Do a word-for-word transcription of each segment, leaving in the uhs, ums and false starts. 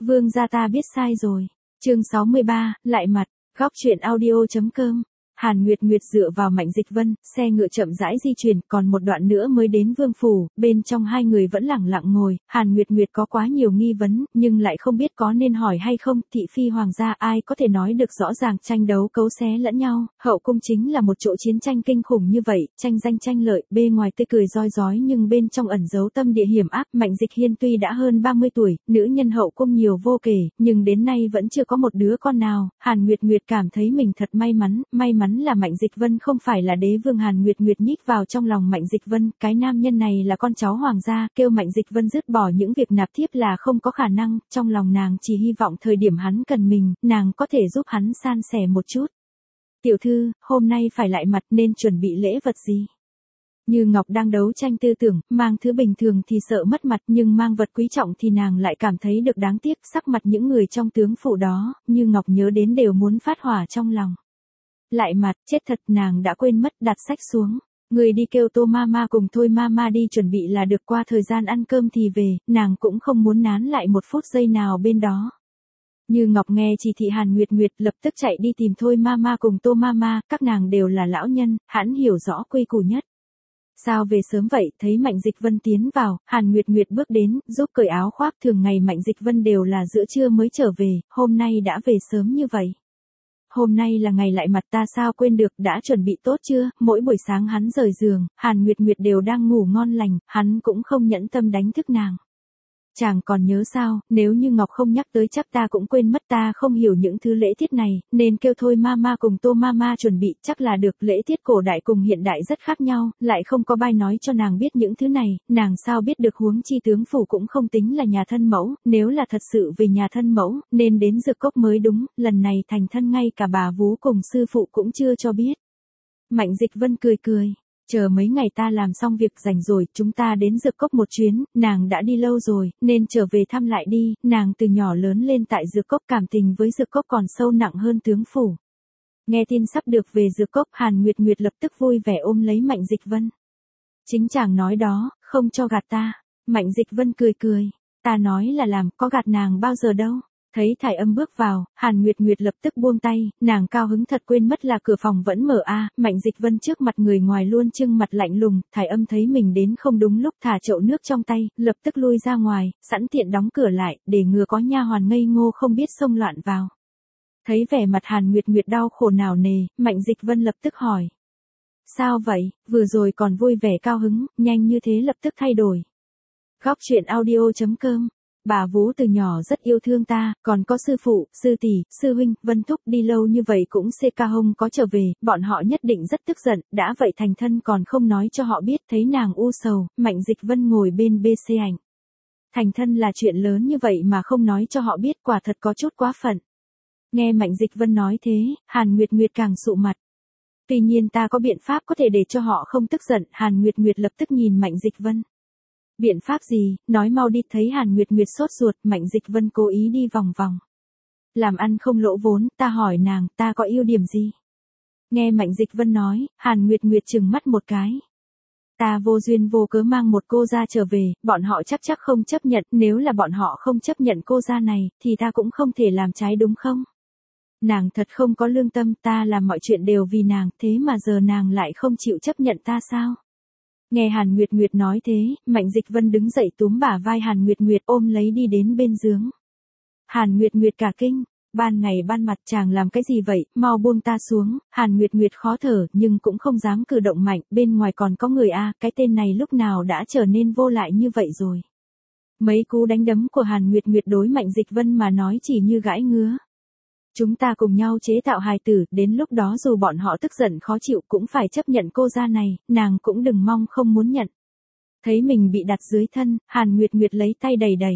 Vương gia ta biết sai rồi. Chương sáu mươi ba, lại mặt, góc truyện audio chấm com. Hàn Nguyệt Nguyệt dựa vào Mạnh Dịch Vân, xe ngựa chậm rãi di chuyển, còn một đoạn nữa mới đến Vương phủ, bên trong hai người vẫn lẳng lặng ngồi, Hàn Nguyệt Nguyệt có quá nhiều nghi vấn, nhưng lại không biết có nên hỏi hay không, thị phi hoàng gia ai có thể nói được rõ ràng, tranh đấu cấu xé lẫn nhau, hậu cung chính là một chỗ chiến tranh kinh khủng như vậy, tranh danh tranh lợi, bề ngoài tươi cười roi rói nhưng bên trong ẩn giấu tâm địa hiểm ác. Mạnh Dịch Hiên tuy đã hơn ba mươi tuổi, nữ nhân hậu cung nhiều vô kể, nhưng đến nay vẫn chưa có một đứa con nào. Hàn Nguyệt Nguyệt cảm thấy mình thật may mắn, may mắn là Mạnh Dịch Vân không phải là đế vương. Hàn Nguyệt Nguyệt nhích vào trong lòng Mạnh Dịch Vân, cái nam nhân này là con cháu hoàng gia, kêu Mạnh Dịch Vân dứt bỏ những việc nạp thiếp là không có khả năng, trong lòng nàng chỉ hy vọng thời điểm hắn cần mình, nàng có thể giúp hắn san sẻ một chút. Tiểu thư, hôm nay phải lại mặt nên chuẩn bị lễ vật gì? Như Ngọc đang đấu tranh tư tưởng, mang thứ bình thường thì sợ mất mặt, nhưng mang vật quý trọng thì nàng lại cảm thấy được đáng tiếc. Sắc mặt những người trong tướng phủ đó, Như Ngọc nhớ đến đều muốn phát hỏa trong lòng. Lại mặt, chết thật, nàng đã quên mất, đặt sách xuống. Người đi kêu Tô Mama cùng Thôi Mama đi chuẩn bị là được, qua thời gian ăn cơm thì về, nàng cũng không muốn nán lại một phút giây nào bên đó. Như Ngọc nghe chỉ thị Hàn Nguyệt Nguyệt lập tức chạy đi tìm Thôi Mama cùng Tô Mama, các nàng đều là lão nhân, hẳn hiểu rõ quy củ nhất. Sao về sớm vậy? Thấy Mạnh Dịch Vân tiến vào, Hàn Nguyệt Nguyệt bước đến, giúp cởi áo khoác. Thường ngày Mạnh Dịch Vân đều là giữa trưa mới trở về, hôm nay đã về sớm như vậy. Hôm nay là ngày lại mặt, ta sao quên được, đã chuẩn bị tốt chưa? Mỗi buổi sáng hắn rời giường, Hàn Nguyệt Nguyệt đều đang ngủ ngon lành, hắn cũng không nhẫn tâm đánh thức nàng. Chàng còn nhớ sao, nếu như Ngọc không nhắc tới chắc ta cũng quên mất, ta không hiểu những thứ lễ tiết này, nên kêu Thôi Mama cùng Tô Mama chuẩn bị, chắc là được. Lễ tiết cổ đại cùng hiện đại rất khác nhau, lại không có bai nói cho nàng biết những thứ này, nàng sao biết được, huống chi tướng phủ cũng không tính là nhà thân mẫu, nếu là thật sự về nhà thân mẫu, nên đến Dược Cốc mới đúng, lần này thành thân ngay cả bà vú cùng sư phụ cũng chưa cho biết. Mạnh Dịch Vân cười cười. Chờ mấy ngày ta làm xong việc rảnh rồi, chúng ta đến Dược Cốc một chuyến, nàng đã đi lâu rồi, nên trở về thăm lại đi, nàng từ nhỏ lớn lên tại Dược Cốc, cảm tình với Dược Cốc còn sâu nặng hơn tướng phủ. Nghe tin sắp được về Dược Cốc, Hàn Nguyệt Nguyệt lập tức vui vẻ ôm lấy Mạnh Dịch Vân. Chính chàng nói đó, không cho gạt ta. Mạnh Dịch Vân cười cười, ta nói là làm, có gạt nàng bao giờ đâu. Thấy Thải Âm bước vào, Hàn Nguyệt Nguyệt lập tức buông tay, nàng cao hứng thật quên mất là cửa phòng vẫn mở a. À. Mạnh Dịch Vân trước mặt người ngoài luôn trưng mặt lạnh lùng, Thải Âm thấy mình đến không đúng lúc, thả chậu nước trong tay, lập tức lui ra ngoài, sẵn tiện đóng cửa lại, để ngừa có nha hoàn ngây ngô không biết xông loạn vào. Thấy vẻ mặt Hàn Nguyệt Nguyệt đau khổ nào nề, Mạnh Dịch Vân lập tức hỏi. Sao vậy, vừa rồi còn vui vẻ cao hứng, nhanh như thế lập tức thay đổi. Góc truyện audio chấm com. Bà vú từ nhỏ rất yêu thương ta, còn có sư phụ, sư tỷ, sư huynh, Vân Thúc đi lâu như vậy cũng xê ca hông có trở về, bọn họ nhất định rất tức giận, đã vậy thành thân còn không nói cho họ biết. Thấy nàng u sầu, Mạnh Dịch Vân ngồi bên bê xê ảnh. Thành thân là chuyện lớn như vậy mà không nói cho họ biết, quả thật có chút quá phận. Nghe Mạnh Dịch Vân nói thế, Hàn Nguyệt Nguyệt càng sụ mặt. Tuy nhiên ta có biện pháp có thể để cho họ không tức giận, Hàn Nguyệt Nguyệt lập tức nhìn Mạnh Dịch Vân. Biện pháp gì, nói mau đi. Thấy Hàn Nguyệt Nguyệt sốt ruột, Mạnh Dịch Vân cố ý đi vòng vòng. Làm ăn không lỗ vốn, ta hỏi nàng, ta có ưu điểm gì? Nghe Mạnh Dịch Vân nói, Hàn Nguyệt Nguyệt trừng mắt một cái. Ta vô duyên vô cớ mang một cô ra trở về, bọn họ chắc chắc không chấp nhận, nếu là bọn họ không chấp nhận cô ra này, thì ta cũng không thể làm trái đúng không? Nàng thật không có lương tâm, ta làm mọi chuyện đều vì nàng, thế mà giờ nàng lại không chịu chấp nhận ta sao? Nghe Hàn Nguyệt Nguyệt nói thế, Mạnh Dịch Vân đứng dậy túm bả vai Hàn Nguyệt Nguyệt ôm lấy đi đến bên giường. Hàn Nguyệt Nguyệt cả kinh, ban ngày ban mặt chàng làm cái gì vậy, mau buông ta xuống. Hàn Nguyệt Nguyệt khó thở nhưng cũng không dám cử động mạnh, bên ngoài còn có người a, à, cái tên này lúc nào đã trở nên vô lại như vậy rồi. Mấy cú đánh đấm của Hàn Nguyệt Nguyệt đối Mạnh Dịch Vân mà nói chỉ như gãi ngứa. Chúng ta cùng nhau chế tạo hài tử, đến lúc đó dù bọn họ tức giận khó chịu cũng phải chấp nhận cô ra này, nàng cũng đừng mong không muốn nhận. Thấy mình bị đặt dưới thân, Hàn Nguyệt Nguyệt lấy tay đẩy đẩy.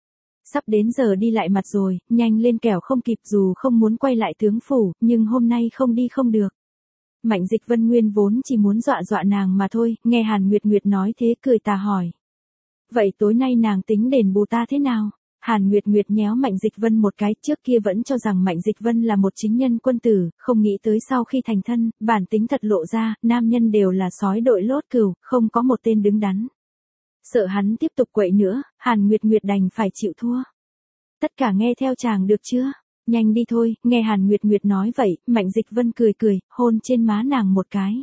Sắp đến giờ đi lại mặt rồi, nhanh lên kẻo không kịp, dù không muốn quay lại tướng phủ, nhưng hôm nay không đi không được. Mạnh Dịch Vân nguyên vốn chỉ muốn dọa dọa nàng mà thôi, nghe Hàn Nguyệt Nguyệt nói thế cười tà hỏi. Vậy tối nay nàng tính đền bù ta thế nào? Hàn Nguyệt Nguyệt nhéo Mạnh Dịch Vân một cái, trước kia vẫn cho rằng Mạnh Dịch Vân là một chính nhân quân tử, không nghĩ tới sau khi thành thân, bản tính thật lộ ra, nam nhân đều là sói đội lốt cừu, không có một tên đứng đắn. Sợ hắn tiếp tục quậy nữa, Hàn Nguyệt Nguyệt đành phải chịu thua. Tất cả nghe theo chàng được chưa? Nhanh đi thôi, nghe Hàn Nguyệt Nguyệt nói vậy, Mạnh Dịch Vân cười cười, hôn trên má nàng một cái.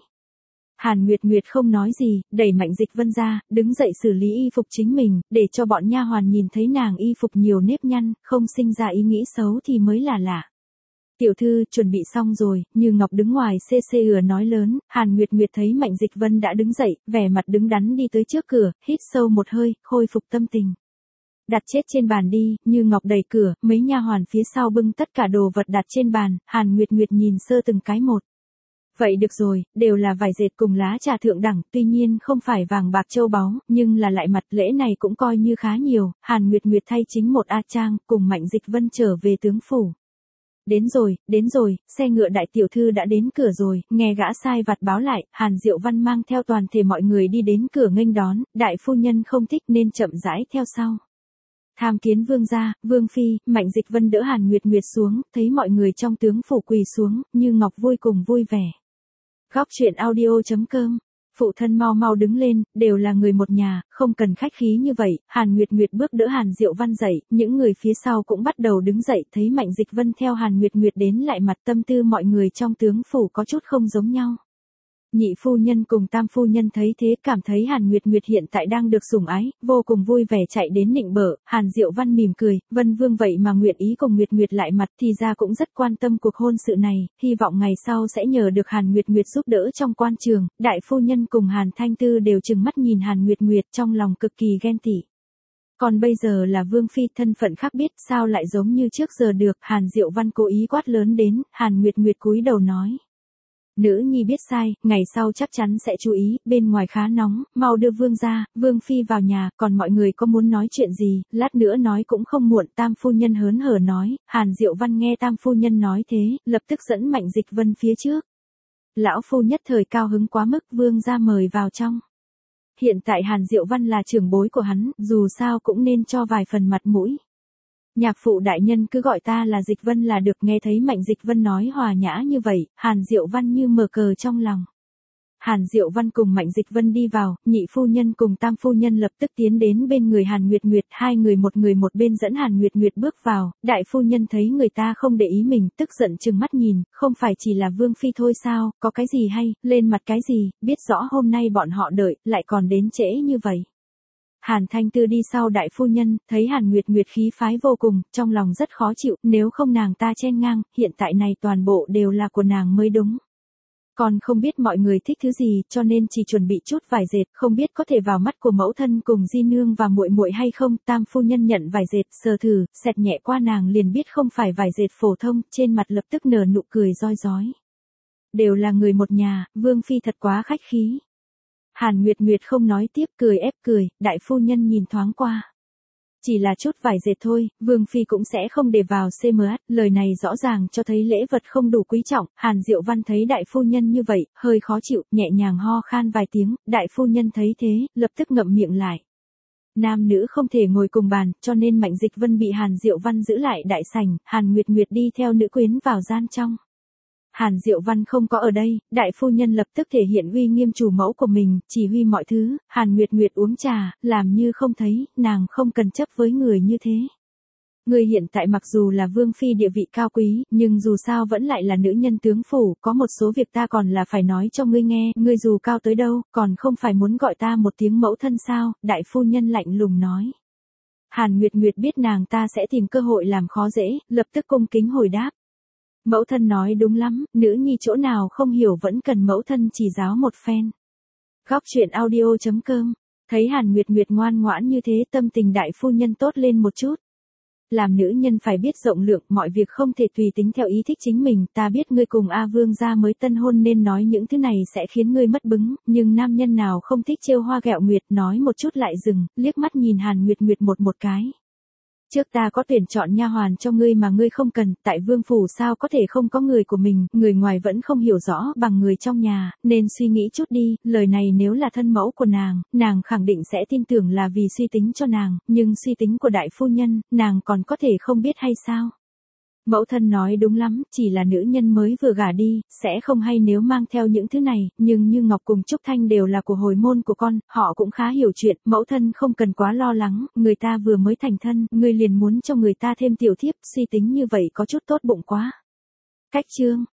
Hàn Nguyệt Nguyệt không nói gì, đẩy Mạnh Dịch Vân ra, đứng dậy xử lý y phục chính mình, để cho bọn nha hoàn nhìn thấy nàng y phục nhiều nếp nhăn, không sinh ra ý nghĩ xấu thì mới là lạ. Tiểu thư, chuẩn bị xong rồi, Như Ngọc đứng ngoài xê xê ừa nói lớn, Hàn Nguyệt Nguyệt thấy Mạnh Dịch Vân đã đứng dậy, vẻ mặt đứng đắn đi tới trước cửa, hít sâu một hơi, khôi phục tâm tình. Đặt chết trên bàn đi, Như Ngọc đẩy cửa, mấy nha hoàn phía sau bưng tất cả đồ vật đặt trên bàn, Hàn Nguyệt Nguyệt nhìn sơ từng cái một. Vậy được rồi, đều là vải dệt cùng lá trà thượng đẳng, tuy nhiên không phải vàng bạc châu báu, nhưng là lại mặt lễ này cũng coi như khá nhiều, Hàn Nguyệt Nguyệt thay chính một A Trang, cùng Mạnh Dịch Vân trở về tướng phủ. Đến rồi, đến rồi, xe ngựa đại tiểu thư đã đến cửa rồi, nghe gã sai vặt báo lại, Hàn Diệu Văn mang theo toàn thể mọi người đi đến cửa nghênh đón, đại phu nhân không thích nên chậm rãi theo sau. Tham kiến vương gia, vương phi, Mạnh Dịch Vân đỡ Hàn Nguyệt Nguyệt xuống, thấy mọi người trong tướng phủ quỳ xuống, Như Ngọc vui cùng vui vẻ. Góc truyện audio chấm com. Phụ thân mau mau đứng lên, đều là người một nhà, không cần khách khí như vậy, Hàn Nguyệt Nguyệt bước đỡ Hàn Diệu Văn dậy, những người phía sau cũng bắt đầu đứng dậy, thấy Mạnh Dịch Vân theo Hàn Nguyệt Nguyệt đến lại mặt tâm tư mọi người trong tướng phủ có chút không giống nhau. Nhị phu nhân cùng tam phu nhân thấy thế cảm thấy Hàn Nguyệt Nguyệt hiện tại đang được sủng ái, vô cùng vui vẻ chạy đến nịnh bợ, Hàn Diệu Văn mỉm cười, Vân Vương vậy mà nguyện ý cùng Nguyệt Nguyệt lại mặt thì ra cũng rất quan tâm cuộc hôn sự này, hy vọng ngày sau sẽ nhờ được Hàn Nguyệt Nguyệt giúp đỡ trong quan trường, đại phu nhân cùng Hàn Thanh Tư đều trừng mắt nhìn Hàn Nguyệt Nguyệt trong lòng cực kỳ ghen tị. Còn bây giờ là Vương Phi thân phận khác biết sao lại giống như trước giờ được, Hàn Diệu Văn cố ý quát lớn đến, Hàn Nguyệt Nguyệt cúi đầu nói. Nữ nhi biết sai, ngày sau chắc chắn sẽ chú ý, bên ngoài khá nóng, mau đưa vương ra, vương phi vào nhà, còn mọi người có muốn nói chuyện gì, lát nữa nói cũng không muộn, tam phu nhân hớn hở nói, Hàn Diệu Văn nghe tam phu nhân nói thế, lập tức dẫn Mạnh Dịch Vân phía trước. Lão phu nhất thời cao hứng quá mức, vương ra mời vào trong. Hiện tại Hàn Diệu Văn là trưởng bối của hắn, dù sao cũng nên cho vài phần mặt mũi. Nhạc phụ đại nhân cứ gọi ta là Dịch Vân là được, nghe thấy Mạnh Dịch Vân nói hòa nhã như vậy, Hàn Diệu Văn như mở cờ trong lòng. Hàn Diệu Văn cùng Mạnh Dịch Vân đi vào, nhị phu nhân cùng tam phu nhân lập tức tiến đến bên người Hàn Nguyệt Nguyệt, hai người một người một bên dẫn Hàn Nguyệt Nguyệt bước vào, đại phu nhân thấy người ta không để ý mình, tức giận trừng mắt nhìn, không phải chỉ là vương phi thôi sao, có cái gì hay, lên mặt cái gì, biết rõ hôm nay bọn họ đợi, lại còn đến trễ như vậy. Hàn Thanh Tư đi sau đại phu nhân, thấy Hàn Nguyệt Nguyệt khí phái vô cùng, trong lòng rất khó chịu, nếu không nàng ta chen ngang, hiện tại này toàn bộ đều là của nàng mới đúng. Còn không biết mọi người thích thứ gì, cho nên chỉ chuẩn bị chút vải dệt, không biết có thể vào mắt của mẫu thân cùng di nương và muội muội hay không. Tam phu nhân nhận vải dệt, sờ thử, xẹt nhẹ qua nàng liền biết không phải vải dệt phổ thông, trên mặt lập tức nở nụ cười roi rói. Đều là người một nhà, vương phi thật quá khách khí. Hàn Nguyệt Nguyệt không nói tiếp, cười ép cười, đại phu nhân nhìn thoáng qua. Chỉ là chút vải dệt thôi, vương phi cũng sẽ không để vào xê em ét, lời này rõ ràng cho thấy lễ vật không đủ quý trọng. Hàn Diệu Văn thấy đại phu nhân như vậy, hơi khó chịu, nhẹ nhàng ho khan vài tiếng, đại phu nhân thấy thế, lập tức ngậm miệng lại. Nam nữ không thể ngồi cùng bàn, cho nên Mạnh Dịch Vân bị Hàn Diệu Văn giữ lại đại sảnh, Hàn Nguyệt Nguyệt đi theo nữ quyến vào gian trong. Hàn Diệu Văn không có ở đây, đại phu nhân lập tức thể hiện uy nghiêm chủ mẫu của mình, chỉ huy mọi thứ, Hàn Nguyệt Nguyệt uống trà, làm như không thấy, nàng không cần chấp với người như thế. Người hiện tại mặc dù là vương phi địa vị cao quý, nhưng dù sao vẫn lại là nữ nhân tướng phủ, có một số việc ta còn là phải nói cho ngươi nghe, ngươi dù cao tới đâu, còn không phải muốn gọi ta một tiếng mẫu thân sao, đại phu nhân lạnh lùng nói. Hàn Nguyệt Nguyệt biết nàng ta sẽ tìm cơ hội làm khó dễ, lập tức cung kính hồi đáp. Mẫu thân nói đúng lắm, nữ nhi chỗ nào không hiểu vẫn cần mẫu thân chỉ giáo một phen. Góc truyện audio chấm com. Thấy Hàn Nguyệt Nguyệt ngoan ngoãn như thế, tâm tình đại phu nhân tốt lên một chút. Làm nữ nhân phải biết rộng lượng, mọi việc không thể tùy tính theo ý thích chính mình, ta biết ngươi cùng A Vương gia mới tân hôn nên nói những thứ này sẽ khiến ngươi mất bứng, nhưng nam nhân nào không thích trêu hoa ghẹo nguyệt, nói một chút lại dừng, liếc mắt nhìn Hàn Nguyệt Nguyệt một một cái. Trước ta có tuyển chọn nha hoàn cho ngươi mà ngươi không cần, tại vương phủ sao có thể không có người của mình, người ngoài vẫn không hiểu rõ bằng người trong nhà, nên suy nghĩ chút đi, lời này nếu là thân mẫu của nàng, nàng khẳng định sẽ tin tưởng là vì suy tính cho nàng, nhưng suy tính của đại phu nhân, nàng còn có thể không biết hay sao? Mẫu thân nói đúng lắm, chỉ là nữ nhân mới vừa gả đi, sẽ không hay nếu mang theo những thứ này, nhưng Như Ngọc cùng Trúc Thanh đều là của hồi môn của con, họ cũng khá hiểu chuyện, mẫu thân không cần quá lo lắng, người ta vừa mới thành thân, ngươi liền muốn cho người ta thêm tiểu thiếp, suy tính như vậy có chút tốt bụng quá. Cách chương